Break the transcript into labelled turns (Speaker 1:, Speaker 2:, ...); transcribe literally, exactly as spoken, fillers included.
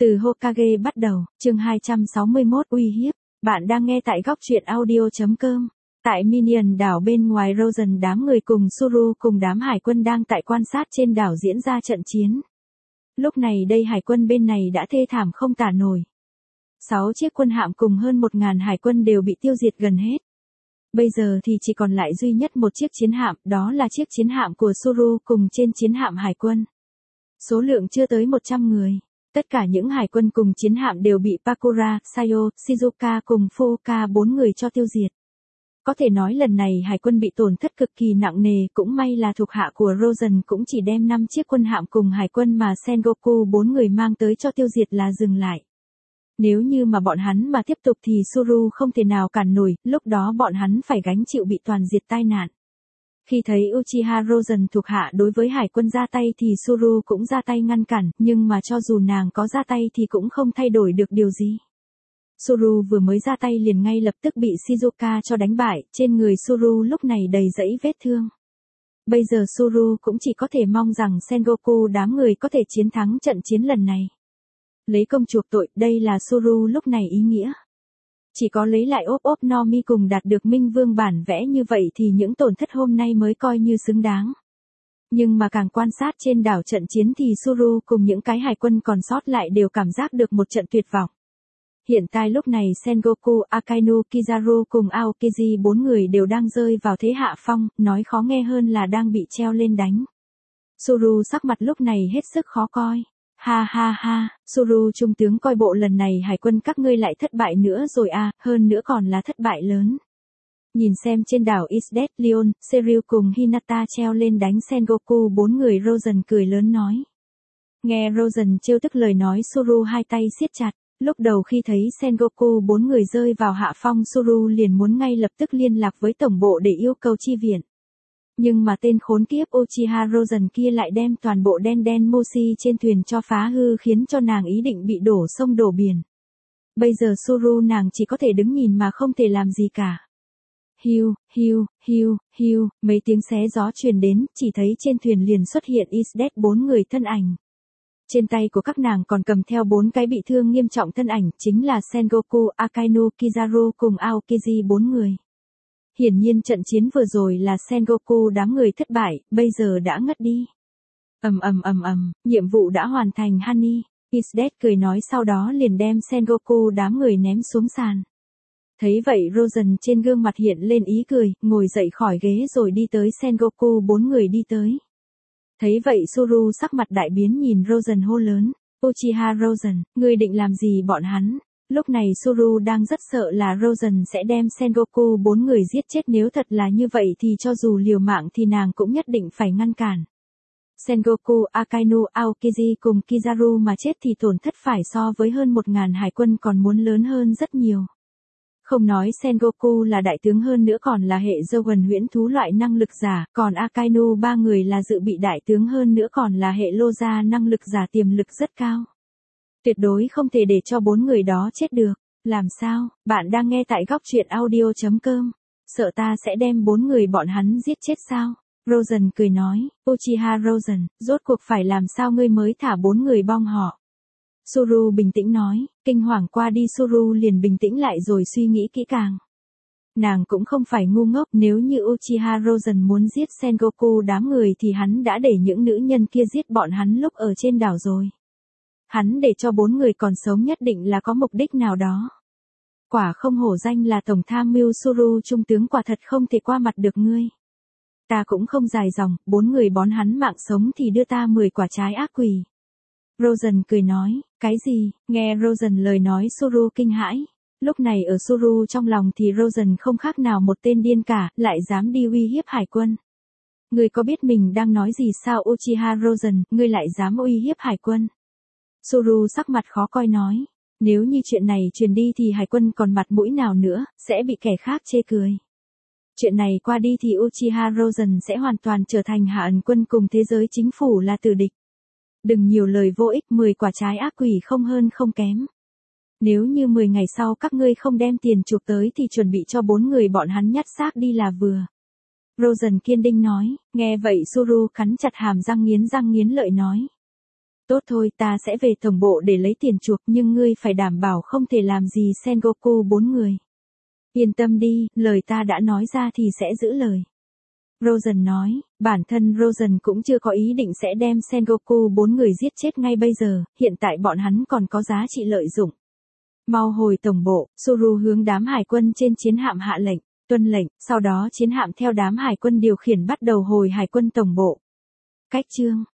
Speaker 1: Từ Hokage bắt đầu, chương hai trăm sáu mươi mốt uy hiếp. Bạn đang nghe tại góc truyện audio chấm com. Tại Minion đảo bên ngoài, Rosen đám người cùng Suru cùng đám hải quân đang tại quan sát trên đảo diễn ra trận chiến. Lúc này đây hải quân bên này đã thê thảm không tả nổi. Sáu chiếc quân hạm cùng hơn một ngàn hải quân đều bị tiêu diệt gần hết. Bây giờ thì chỉ còn lại duy nhất một chiếc chiến hạm, đó là chiếc chiến hạm của Suru cùng trên chiến hạm hải quân. Số lượng chưa tới một trăm người. Tất cả những hải quân cùng chiến hạm đều bị Pakura, Sayo, Shizuka cùng Fuoka bốn người cho tiêu diệt. Có thể nói lần này hải quân bị tổn thất cực kỳ nặng nề, cũng may là thuộc hạ của Rosen cũng chỉ đem năm chiếc quân hạm cùng hải quân mà Sengoku bốn người mang tới cho tiêu diệt là dừng lại. Nếu như mà bọn hắn mà tiếp tục thì Suru không thể nào cản nổi, lúc đó bọn hắn phải gánh chịu bị toàn diệt tai nạn. Khi thấy Uchiha Rosen thuộc hạ đối với hải quân ra tay thì Suru cũng ra tay ngăn cản, nhưng mà cho dù nàng có ra tay thì cũng không thay đổi được điều gì. Suru vừa mới ra tay liền ngay lập tức bị Shizuka cho đánh bại, trên người Suru lúc này đầy dẫy vết thương. Bây giờ Suru cũng chỉ có thể mong rằng Sengoku đám người có thể chiến thắng trận chiến lần này. Lấy công chuộc tội, đây là Suru lúc này ý nghĩa. Chỉ có lấy lại ốp ốp no mi cùng đạt được Minh Vương bản vẽ như vậy thì những tổn thất hôm nay mới coi như xứng đáng. Nhưng mà càng quan sát trên đảo trận chiến thì Suru cùng những cái hải quân còn sót lại đều cảm giác được một trận tuyệt vọng. Hiện tại lúc này Sengoku, Akainu, Kizaru cùng Aokiji bốn người đều đang rơi vào thế hạ phong, nói khó nghe hơn là đang bị treo lên đánh. Suru sắc mặt lúc này hết sức khó coi. Ha ha ha, Suru trung tướng coi bộ lần này hải quân các ngươi lại thất bại nữa rồi à, hơn nữa còn là thất bại lớn. Nhìn xem trên đảo Isdet, Leon, Seryu cùng Hinata treo lên đánh Sengoku bốn người, Rosen cười lớn nói. Nghe Rosen trêu tức lời nói, Suru hai tay siết chặt. Lúc đầu khi thấy Sengoku bốn người rơi vào hạ phong, Suru liền muốn ngay lập tức liên lạc với tổng bộ để yêu cầu chi viện. Nhưng mà tên khốn kiếp Uchiha Rosen kia lại đem toàn bộ đen đen Moshi trên thuyền cho phá hư, khiến cho nàng ý định bị đổ sông đổ biển. Bây giờ Suru nàng chỉ có thể đứng nhìn mà không thể làm gì cả. Hiu, hiu, hiu, hiu, mấy tiếng xé gió truyền đến, chỉ thấy trên thuyền liền xuất hiện Isdet bốn người thân ảnh. Trên tay của các nàng còn cầm theo bốn cái bị thương nghiêm trọng thân ảnh, chính là Sengoku, Akainu, Kizaru cùng Aokiji bốn người. Hiển nhiên trận chiến vừa rồi là Sengoku đám người thất bại, bây giờ đã ngất đi. Ầm ầm ầm ầm, nhiệm vụ đã hoàn thành Honey. Isdet cười nói, sau đó liền đem Sengoku đám người ném xuống sàn. Thấy vậy Rosen trên gương mặt hiện lên ý cười, ngồi dậy khỏi ghế rồi đi tới Sengoku bốn người đi tới. Thấy vậy Suru sắc mặt đại biến, nhìn Rosen hô lớn. Uchiha Rosen, ngươi định làm gì bọn hắn? Lúc này Suru đang rất sợ là Rosen sẽ đem Sengoku bốn người giết chết, nếu thật là như vậy thì cho dù liều mạng thì nàng cũng nhất định phải ngăn cản. Sengoku, Akainu, Aokiji cùng Kizaru mà chết thì tổn thất phải so với hơn một ngàn hải quân còn muốn lớn hơn rất nhiều. Không nói Sengoku là đại tướng, hơn nữa còn là hệ Zogan huyễn thú loại năng lực giả, còn Akainu ba người là dự bị đại tướng, hơn nữa còn là hệ Loza năng lực giả tiềm lực rất cao. Tuyệt đối không thể để cho bốn người đó chết được. Làm sao? Bạn đang nghe tại góc truyện audio chấm com. Sợ ta sẽ đem bốn người bọn hắn giết chết sao? Rosen cười nói. Uchiha Rosen, rốt cuộc phải làm sao ngươi mới thả bốn người bom họ? Suru bình tĩnh nói. Kinh hoàng qua đi Suru liền bình tĩnh lại rồi suy nghĩ kỹ càng. Nàng cũng không phải ngu ngốc, nếu như Uchiha Rosen muốn giết Sengoku đám người thì hắn đã để những nữ nhân kia giết bọn hắn lúc ở trên đảo rồi. Hắn để cho bốn người còn sống nhất định là có mục đích nào đó. Quả không hổ danh là tổng tham mưu Suru trung tướng, quả thật không thể qua mặt được ngươi. Ta cũng không dài dòng, bốn người bón hắn mạng sống thì đưa ta mười quả trái ác quỷ. Rosen cười nói, cái gì? Nghe Rosen lời nói Suru kinh hãi. Lúc này ở Suru trong lòng thì Rosen không khác nào một tên điên cả, lại dám đi uy hiếp hải quân. Ngươi có biết mình đang nói gì sao Uchiha Rosen, ngươi lại dám uy hiếp hải quân? Suru sắc mặt khó coi nói, nếu như chuyện này truyền đi thì hải quân còn mặt mũi nào nữa, sẽ bị kẻ khác chê cười. Chuyện này qua đi thì Uchiha Rosen sẽ hoàn toàn trở thành hạ ẩn quân cùng thế giới chính phủ là tử địch. Đừng nhiều lời vô ích, mười quả trái ác quỷ không hơn không kém. Nếu như mười ngày sau các ngươi không đem tiền chuộc tới thì chuẩn bị cho bốn người bọn hắn nhát xác đi là vừa. Rosen kiên định nói, nghe vậy Suru cắn chặt hàm răng nghiến răng nghiến lợi nói. Tốt thôi, ta sẽ về tổng bộ để lấy tiền chuộc, nhưng ngươi phải đảm bảo không thể làm gì Sengoku bốn người. Yên tâm đi, lời ta đã nói ra thì sẽ giữ lời. Rosen nói, bản thân Rosen cũng chưa có ý định sẽ đem Sengoku bốn người giết chết ngay bây giờ, hiện tại bọn hắn còn có giá trị lợi dụng. Mau hồi tổng bộ, Suru hướng đám hải quân trên chiến hạm hạ lệnh, tuân lệnh, sau đó chiến hạm theo đám hải quân điều khiển bắt đầu hồi hải quân tổng bộ. Cách chương